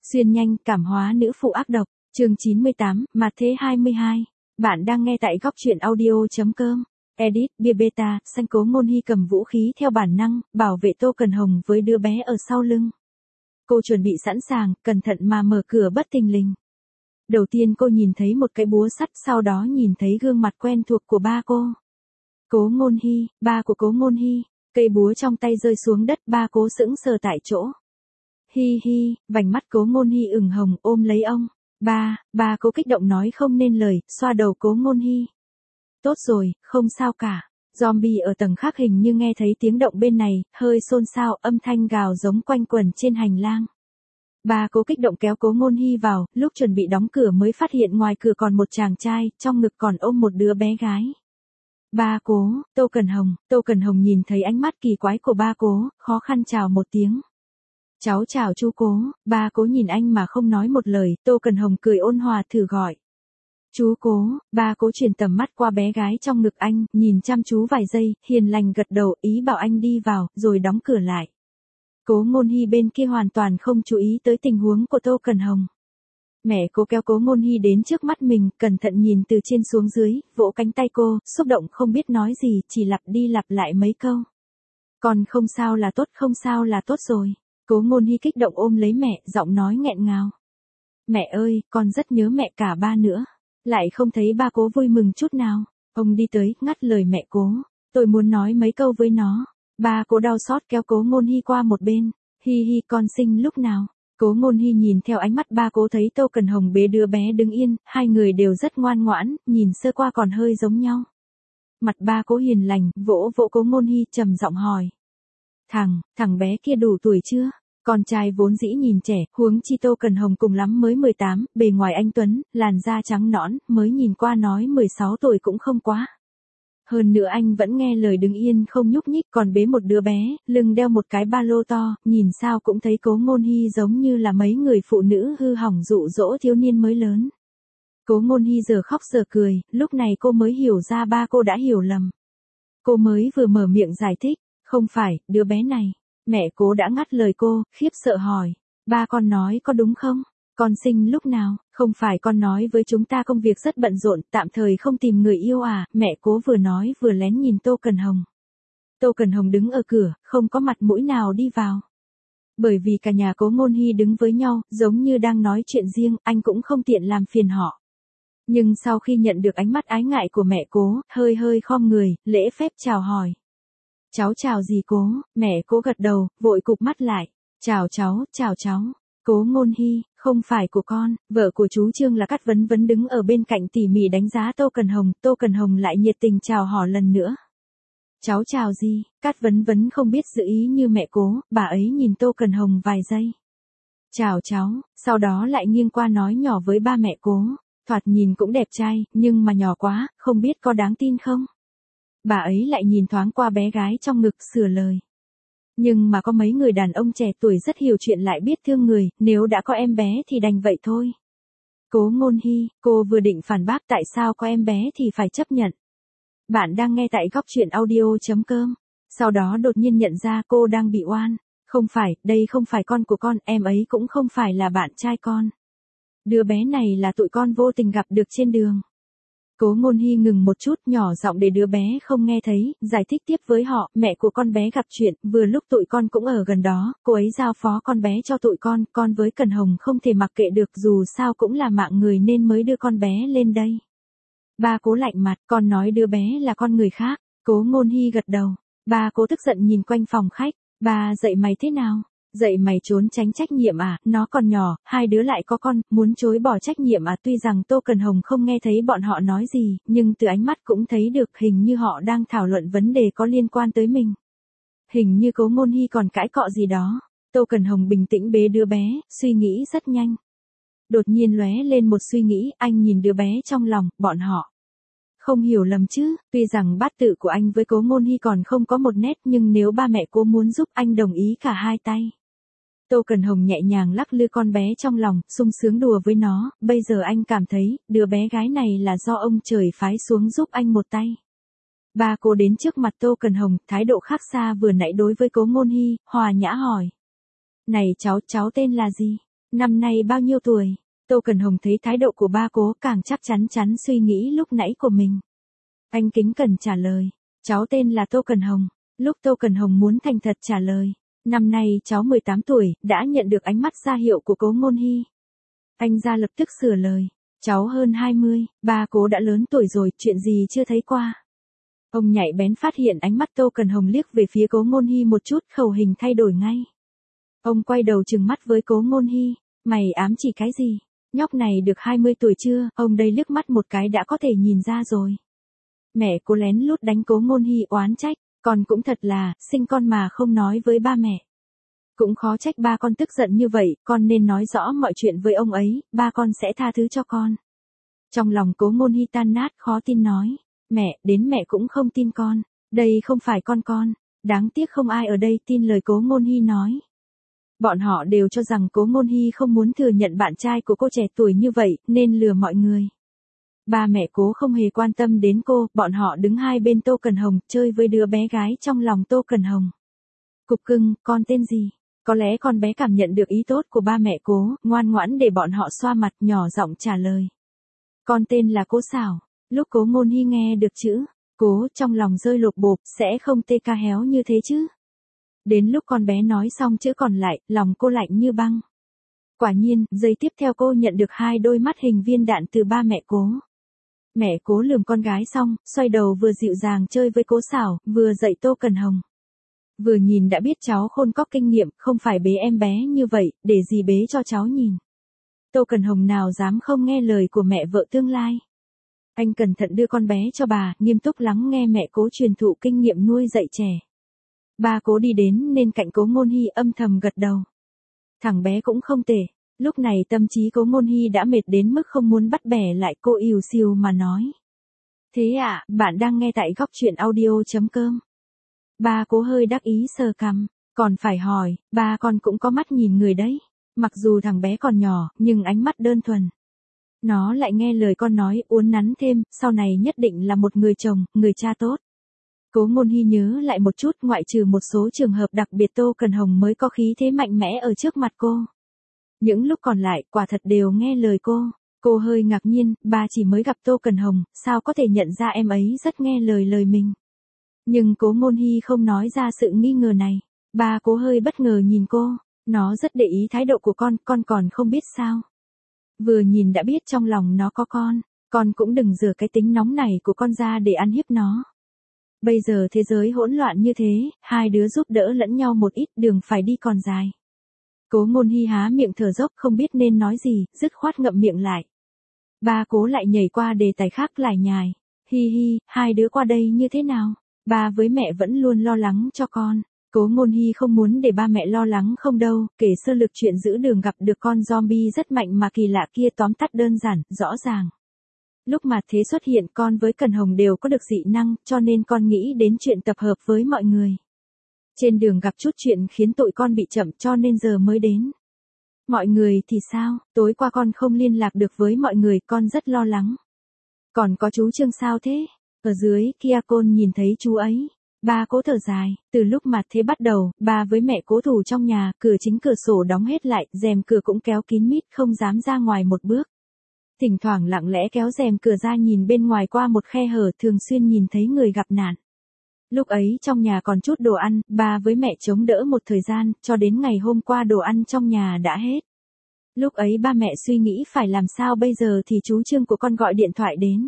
Xuyên nhanh, cảm hóa nữ phụ ác độc, chương 98, mặt thế 22. Bạn đang nghe tại góc truyện audio.com. Edit, bia beta, xanh Cố Ngôn Hy cầm vũ khí theo bản năng, bảo vệ Tô Cần Hồng với đứa bé ở sau lưng. Cô chuẩn bị sẵn sàng, cẩn thận mà mở cửa bất thình lình. Đầu tiên cô nhìn thấy một cái búa sắt, sau đó nhìn thấy gương mặt quen thuộc của ba cô. Cố Ngôn Hy, ba của Cố Ngôn Hy, cây búa trong tay rơi xuống đất, ba Cố sững sờ tại chỗ. Hi hi, vành mắt Cố Ngôn Hy ửng hồng ôm lấy ông. Ba Cố kích động nói không nên lời, xoa đầu Cố Ngôn Hy. Tốt rồi, không sao cả. Zombie ở tầng khác hình như nghe thấy tiếng động bên này, hơi xôn xao, âm thanh gào giống quanh quẩn trên hành lang. Ba Cố kích động kéo Cố Ngôn Hy vào, lúc chuẩn bị đóng cửa mới phát hiện ngoài cửa còn một chàng trai, trong ngực còn ôm một đứa bé gái. Ba Cố, Tô Cần Hồng nhìn thấy ánh mắt kỳ quái của ba Cố, khó khăn chào một tiếng. Cháu chào chú Cố, ba Cố nhìn anh mà không nói một lời, Tô Cần Hồng cười ôn hòa thử gọi. Chú Cố, ba Cố chuyển tầm mắt qua bé gái trong ngực anh, nhìn chăm chú vài giây, hiền lành gật đầu, ý bảo anh đi vào, rồi đóng cửa lại. Cố Ngôn Hy bên kia hoàn toàn không chú ý tới tình huống của Tô Cần Hồng. Mẹ Cố kéo Cố Ngôn Hy đến trước mắt mình, cẩn thận nhìn từ trên xuống dưới, vỗ cánh tay cô, xúc động không biết nói gì, chỉ lặp đi lặp lại mấy câu. Còn không sao là tốt, không sao là tốt rồi. Cố Ngôn Hy kích động ôm lấy mẹ, giọng nói nghẹn ngào. Mẹ ơi, con rất nhớ mẹ cả ba nữa. Lại không thấy ba Cố vui mừng chút nào. Ông đi tới, ngắt lời mẹ Cố. Tôi muốn nói mấy câu với nó. Ba Cố đau xót kéo Cố Ngôn Hy qua một bên. Hi hi, con sinh lúc nào? Cố Ngôn Hy nhìn theo ánh mắt ba Cố thấy Tô Cần Hồng bế đứa bé đứng yên, hai người đều rất ngoan ngoãn, nhìn sơ qua còn hơi giống nhau. Mặt ba Cố hiền lành, vỗ vỗ Cố Ngôn Hy trầm giọng hỏi. Thằng bé kia đủ tuổi chưa? Con trai vốn dĩ nhìn trẻ, huống chi Tô Cần Hồng cùng lắm mới 18, bề ngoài anh tuấn, làn da trắng nõn, mới nhìn qua nói 16 tuổi cũng không quá. Hơn nữa anh vẫn nghe lời đứng yên không nhúc nhích, còn bế một đứa bé, lưng đeo một cái ba lô to, nhìn sao cũng thấy Cố Ngôn Hy giống như là mấy người phụ nữ hư hỏng dụ dỗ thiếu niên mới lớn. Cố Ngôn Hy giờ khóc giờ cười, lúc này cô mới hiểu ra ba cô đã hiểu lầm. Cô mới vừa mở miệng giải thích, không phải, đứa bé này. Mẹ Cố đã ngắt lời cô, khiếp sợ hỏi. Ba con nói có đúng không? Con sinh lúc nào? Không phải con nói với chúng ta công việc rất bận rộn, tạm thời không tìm người yêu à? Mẹ Cố vừa nói vừa lén nhìn Tô Cần Hồng. Tô Cần Hồng đứng ở cửa, không có mặt mũi nào đi vào. Bởi vì cả nhà Cố Ngôn Hy đứng với nhau, giống như đang nói chuyện riêng, anh cũng không tiện làm phiền họ. Nhưng sau khi nhận được ánh mắt ái ngại của mẹ Cố, hơi khom người, lễ phép chào hỏi. Cháu chào gì Cố? Mẹ Cố gật đầu, vội cụp mắt lại. Chào cháu. Cố Ngôn Hy, không phải của con, vợ của chú Trương là Cát Vấn Vấn đứng ở bên cạnh tỉ mỉ đánh giá Tô Cần Hồng lại nhiệt tình chào hỏi lần nữa. Cháu chào gì? Cát Vấn Vấn không biết giữ ý như mẹ Cố, bà ấy nhìn Tô Cần Hồng vài giây. Chào cháu, sau đó lại nghiêng qua nói nhỏ với ba mẹ Cố, thoạt nhìn cũng đẹp trai, nhưng mà nhỏ quá, không biết có đáng tin không? Bà ấy lại nhìn thoáng qua bé gái trong ngực, sửa lời. Nhưng mà có mấy người đàn ông trẻ tuổi rất hiểu chuyện lại biết thương người, nếu đã có em bé thì đành vậy thôi. Cố Ngôn Hy, cô vừa định phản bác tại sao có em bé thì phải chấp nhận. Bạn đang nghe tại góc truyện audio.com. Sau đó đột nhiên nhận ra cô đang bị oan. Không phải, đây không phải con của con, em ấy cũng không phải là bạn trai con. Đứa bé này là tụi con vô tình gặp được trên đường. Cố Ngôn Hy ngừng một chút, nhỏ giọng để đứa bé không nghe thấy, giải thích tiếp với họ, mẹ của con bé gặp chuyện, vừa lúc tụi con cũng ở gần đó, cô ấy giao phó con bé cho tụi con với Cần Hồng không thể mặc kệ được, dù sao cũng là mạng người nên mới đưa con bé lên đây. Ba Cố lạnh mặt, con nói đứa bé là con người khác. Cố Ngôn Hy gật đầu. Ba Cố tức giận nhìn quanh phòng khách. Ba dạy mày thế nào? Dạy mày trốn tránh trách nhiệm à? Nó còn nhỏ, hai đứa lại có con, muốn chối bỏ trách nhiệm à? Tuy rằng Tô Cần Hồng không nghe thấy bọn họ nói gì, nhưng từ ánh mắt cũng thấy được hình như họ đang thảo luận vấn đề có liên quan tới mình. Hình như Cố Ngôn Hy còn cãi cọ gì đó. Tô Cần Hồng bình tĩnh bế đứa bé, suy nghĩ rất nhanh. Đột nhiên lóe lên một suy nghĩ, anh nhìn đứa bé trong lòng, bọn họ. Không hiểu lầm chứ, tuy rằng bát tự của anh với Cố Ngôn Hy còn không có một nét, nhưng nếu ba mẹ cô muốn giúp anh đồng ý cả hai tay. Tô Cần Hồng nhẹ nhàng lắc lư con bé trong lòng, sung sướng đùa với nó, bây giờ anh cảm thấy, đứa bé gái này là do ông trời phái xuống giúp anh một tay. Ba Cố đến trước mặt Tô Cần Hồng, thái độ khác xa vừa nãy đối với Cố Ngôn Hy, hòa nhã hỏi. Này cháu tên là gì? Năm nay bao nhiêu tuổi? Tô Cần Hồng thấy thái độ của ba cố càng chắc chắn suy nghĩ lúc nãy của mình. Anh kính cẩn trả lời. Cháu tên là Tô Cần Hồng. Lúc Tô Cần Hồng muốn thành thật trả lời. Năm nay cháu 18 tuổi, đã nhận được ánh mắt ra hiệu của cố Ngôn Hy. Anh ra lập tức sửa lời. Cháu hơn 20, ba cố đã lớn tuổi rồi, chuyện gì chưa thấy qua. Ông nhạy bén phát hiện ánh mắt Tô Cần Hồng liếc về phía cố Ngôn Hy một chút, khẩu hình thay đổi ngay. Ông quay đầu trừng mắt với cố Ngôn Hy. Mày ám chỉ cái gì? Nhóc này được 20 tuổi chưa? Ông đây liếc mắt một cái đã có thể nhìn ra rồi. Mẹ cố lén lút đánh cố Ngôn Hy oán trách. Con cũng thật là, sinh con mà không nói với ba mẹ. Cũng khó trách ba con tức giận như vậy, con nên nói rõ mọi chuyện với ông ấy, ba con sẽ tha thứ cho con. Trong lòng cố Ngôn Hy tan nát khó tin nói. Mẹ, đến mẹ cũng không tin con. Đây không phải con. Đáng tiếc không ai ở đây tin lời cố Ngôn Hy nói. Bọn họ đều cho rằng cố Ngôn Hy không muốn thừa nhận bạn trai của cô trẻ tuổi như vậy, nên lừa mọi người. Ba mẹ cố không hề quan tâm đến cô, bọn họ đứng hai bên Tô Cần Hồng, chơi với đứa bé gái trong lòng Tô Cần Hồng. Cục cưng, con tên gì? Có lẽ con bé cảm nhận được ý tốt của ba mẹ cố, ngoan ngoãn để bọn họ xoa mặt, nhỏ giọng trả lời. Con tên là Cố Xảo. Lúc cố Ngôn Hy nghe được chữ cố trong lòng rơi lột bột, sẽ không tê ca héo như thế chứ. Đến lúc con bé nói xong chữ còn lại, lòng cô lạnh như băng. Quả nhiên, giây tiếp theo cô nhận được hai đôi mắt hình viên đạn từ ba mẹ cố. Mẹ cố lườm con gái xong, xoay đầu vừa dịu dàng chơi với Cố Xảo, vừa dạy Tô Cần Hồng. Vừa nhìn đã biết cháu khôn có kinh nghiệm, không phải bế em bé như vậy, để gì bế cho cháu nhìn. Tô Cần Hồng nào dám không nghe lời của mẹ vợ tương lai. Anh cẩn thận đưa con bé cho bà, nghiêm túc lắng nghe mẹ cố truyền thụ kinh nghiệm nuôi dạy trẻ. Ba cố đi đến nên cạnh cố Ngôn Hy âm thầm gật đầu. Thằng bé cũng không tệ. Lúc này tâm trí cố Ngôn Hy đã mệt đến mức không muốn bắt bẻ lại, cô ìu xìu mà nói. Thế à, bạn đang nghe tại góc truyện audio.com. Ba cố hơi đắc ý sờ cằm. Còn phải hỏi, ba con cũng có mắt nhìn người đấy. Mặc dù thằng bé còn nhỏ, nhưng ánh mắt đơn thuần. Nó lại nghe lời con nói, uốn nắn thêm, sau này nhất định là một người chồng, người cha tốt. Cố Ngôn Hy nhớ lại một chút, ngoại trừ một số trường hợp đặc biệt Tô Cần Hồng mới có khí thế mạnh mẽ ở trước mặt cô. Những lúc còn lại, quả thật đều nghe lời cô. Cô hơi ngạc nhiên, ba chỉ mới gặp Tô Cần Hồng, sao có thể nhận ra em ấy rất nghe lời mình. Nhưng cố Ngôn Hy không nói ra sự nghi ngờ này. Ba cố hơi bất ngờ nhìn cô. Nó rất để ý thái độ của con còn không biết sao. Vừa nhìn đã biết trong lòng nó có con cũng đừng rửa cái tính nóng này của con ra để ăn hiếp nó. Bây giờ thế giới hỗn loạn như thế, hai đứa giúp đỡ lẫn nhau một ít, đường phải đi còn dài. Cố Ngôn Hy há miệng thở dốc không biết nên nói gì, dứt khoát ngậm miệng lại. Ba cố lại nhảy qua đề tài khác lải nhải. Hi hi, hai đứa qua đây như thế nào? Ba với mẹ vẫn luôn lo lắng cho con. Cố Ngôn Hy không muốn để ba mẹ lo lắng không đâu, kể sơ lược chuyện giữa đường gặp được con zombie rất mạnh mà kỳ lạ kia, tóm tắt đơn giản, rõ ràng. Lúc mà thế xuất hiện con với Cần Hồng đều có được dị năng, cho nên con nghĩ đến chuyện tập hợp với mọi người. Trên đường gặp chút chuyện khiến tụi con bị chậm cho nên giờ mới đến. Mọi người thì sao, tối qua con không liên lạc được với mọi người, con rất lo lắng. Còn có chú Trương sao thế? Ở dưới kia Côn nhìn thấy chú ấy. Ba cố thở dài, từ lúc mà thế bắt đầu, ba với mẹ cố thủ trong nhà, cửa chính cửa sổ đóng hết lại, rèm cửa cũng kéo kín mít, không dám ra ngoài một bước. Thỉnh thoảng lặng lẽ kéo rèm cửa ra nhìn bên ngoài qua một khe hở, thường xuyên nhìn thấy người gặp nạn. Lúc ấy trong nhà còn chút đồ ăn, ba với mẹ chống đỡ một thời gian, cho đến ngày hôm qua đồ ăn trong nhà đã hết. Lúc ấy ba mẹ suy nghĩ phải làm sao bây giờ thì chú Trương của con gọi điện thoại đến.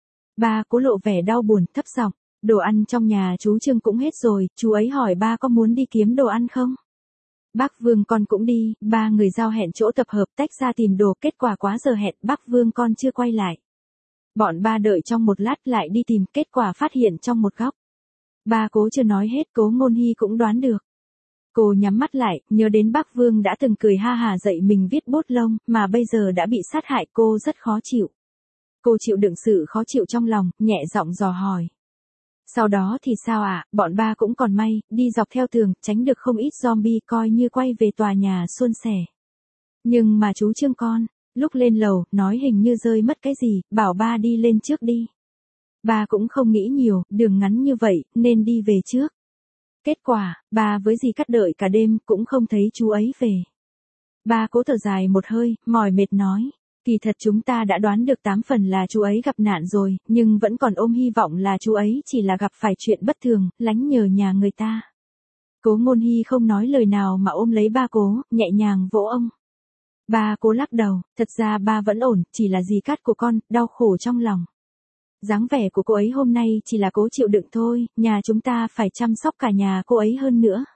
Ba cố lộ vẻ đau buồn, thấp giọng. Đồ ăn trong nhà chú Trương cũng hết rồi, chú ấy hỏi ba có muốn đi kiếm đồ ăn không? Bác Vương con cũng đi, ba người giao hẹn chỗ tập hợp tách ra tìm đồ, kết quả quá giờ hẹn, bác Vương con chưa quay lại. Bọn ba đợi trong một lát lại đi tìm, kết quả phát hiện trong một góc. Ba cố chưa nói hết, cố Ngôn Hy cũng đoán được. Cô nhắm mắt lại, nhớ đến bác Vương đã từng cười ha hả dạy mình viết bút lông, mà bây giờ đã bị sát hại, cô rất khó chịu. Cô chịu đựng sự khó chịu trong lòng, nhẹ giọng dò hỏi. Sau đó thì sao ạ, bọn ba cũng còn may, đi dọc theo tường, tránh được không ít zombie, coi như quay về tòa nhà suôn sẻ. Nhưng mà chú Trương con, lúc lên lầu, nói hình như rơi mất cái gì, bảo ba đi lên trước đi. Ba cũng không nghĩ nhiều, đường ngắn như vậy, nên đi về trước. Kết quả, ba với dì Cắt đợi cả đêm, cũng không thấy chú ấy về. Ba Cố thở dài một hơi, mỏi mệt nói. Kỳ thật chúng ta đã đoán được 8 phần là chú ấy gặp nạn rồi, nhưng vẫn còn ôm hy vọng là chú ấy chỉ là gặp phải chuyện bất thường, lánh nhờ nhà người ta. Cố Ngôn Hy không nói lời nào mà ôm lấy ba Cố, nhẹ nhàng vỗ ông. Ba Cố lắc đầu, thật ra ba vẫn ổn, chỉ là dì Cát của con, đau khổ trong lòng. Dáng vẻ của cô ấy hôm nay chỉ là cố chịu đựng thôi, nhà chúng ta phải chăm sóc cả nhà cô ấy hơn nữa.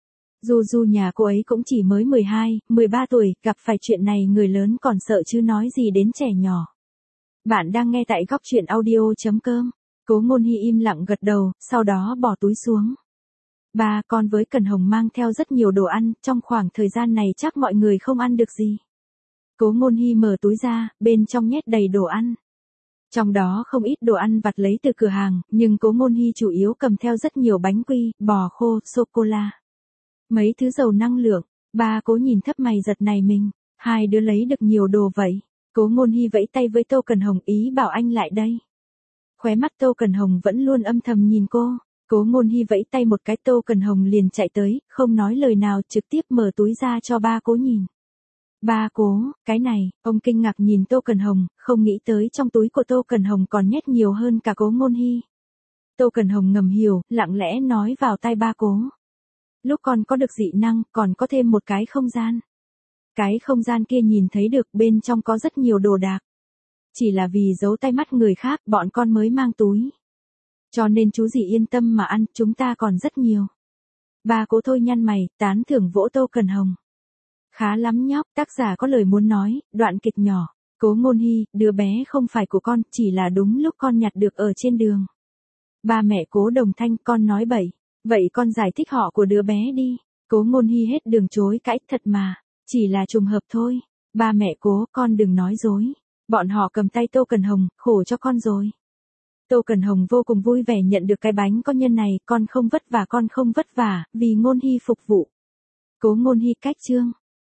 Dù nhà cô ấy cũng chỉ mới 12, 13 tuổi, gặp phải chuyện này người lớn còn sợ chứ nói gì đến trẻ nhỏ. Bạn đang nghe tại góc truyện audio.com. Cố Ngôn Hy im lặng gật đầu, sau đó bỏ túi xuống. Ba con với Cần Hồng mang theo rất nhiều đồ ăn, trong khoảng thời gian này chắc mọi người không ăn được gì. Cố Ngôn Hy mở túi ra, bên trong nhét đầy đồ ăn. Trong đó không ít đồ ăn vặt lấy từ cửa hàng, nhưng Cố Ngôn Hy chủ yếu cầm theo rất nhiều bánh quy, bò khô, sô-cô-la. Mấy thứ giàu năng lượng. Ba Cố nhìn thấp mày giật nảy mình. Hai đứa lấy được nhiều đồ vậy. Cố Ngôn Hy vẫy tay với Tô Cần Hồng ý bảo anh lại đây. Khóe mắt Tô Cần Hồng vẫn luôn âm thầm nhìn cô. Cố Ngôn Hy vẫy tay một cái, Tô Cần Hồng liền chạy tới, không nói lời nào, trực tiếp mở túi ra cho ba Cố nhìn. Ba Cố, cái này, ông kinh ngạc nhìn Tô Cần Hồng, không nghĩ tới trong túi của Tô Cần Hồng còn nhét nhiều hơn cả Cố Ngôn Hy. Tô Cần Hồng ngầm hiểu, lặng lẽ nói vào tai ba Cố. Lúc con có được dị năng, còn có thêm một cái không gian. Cái không gian kia nhìn thấy được, bên trong có rất nhiều đồ đạc. Chỉ là vì giấu tay mắt người khác, bọn con mới mang túi. Cho nên chú dì yên tâm mà ăn, chúng ta còn rất nhiều. Ba Cố thôi nhăn mày, tán thưởng vỗ Tô Cần Hồng. Khá lắm nhóc, tác giả có lời muốn nói, đoạn kịch nhỏ. Cố Ngôn Hy, đứa bé không phải của con, chỉ là đúng lúc con nhặt được ở trên đường. Ba mẹ Cố đồng thanh, con nói bậy. Vậy con giải thích họ của đứa bé đi. Cố Ngôn Hy hết đường chối cãi, thật mà. Chỉ là trùng hợp thôi. Ba mẹ Cố, con đừng nói dối. Bọn họ cầm tay Tô Cần Hồng, khổ cho con rồi. Tô Cần Hồng vô cùng vui vẻ nhận được cái bánh có nhân này, con không vất vả, vì Ngôn Hy phục vụ. Cố Ngôn Hy cách chương.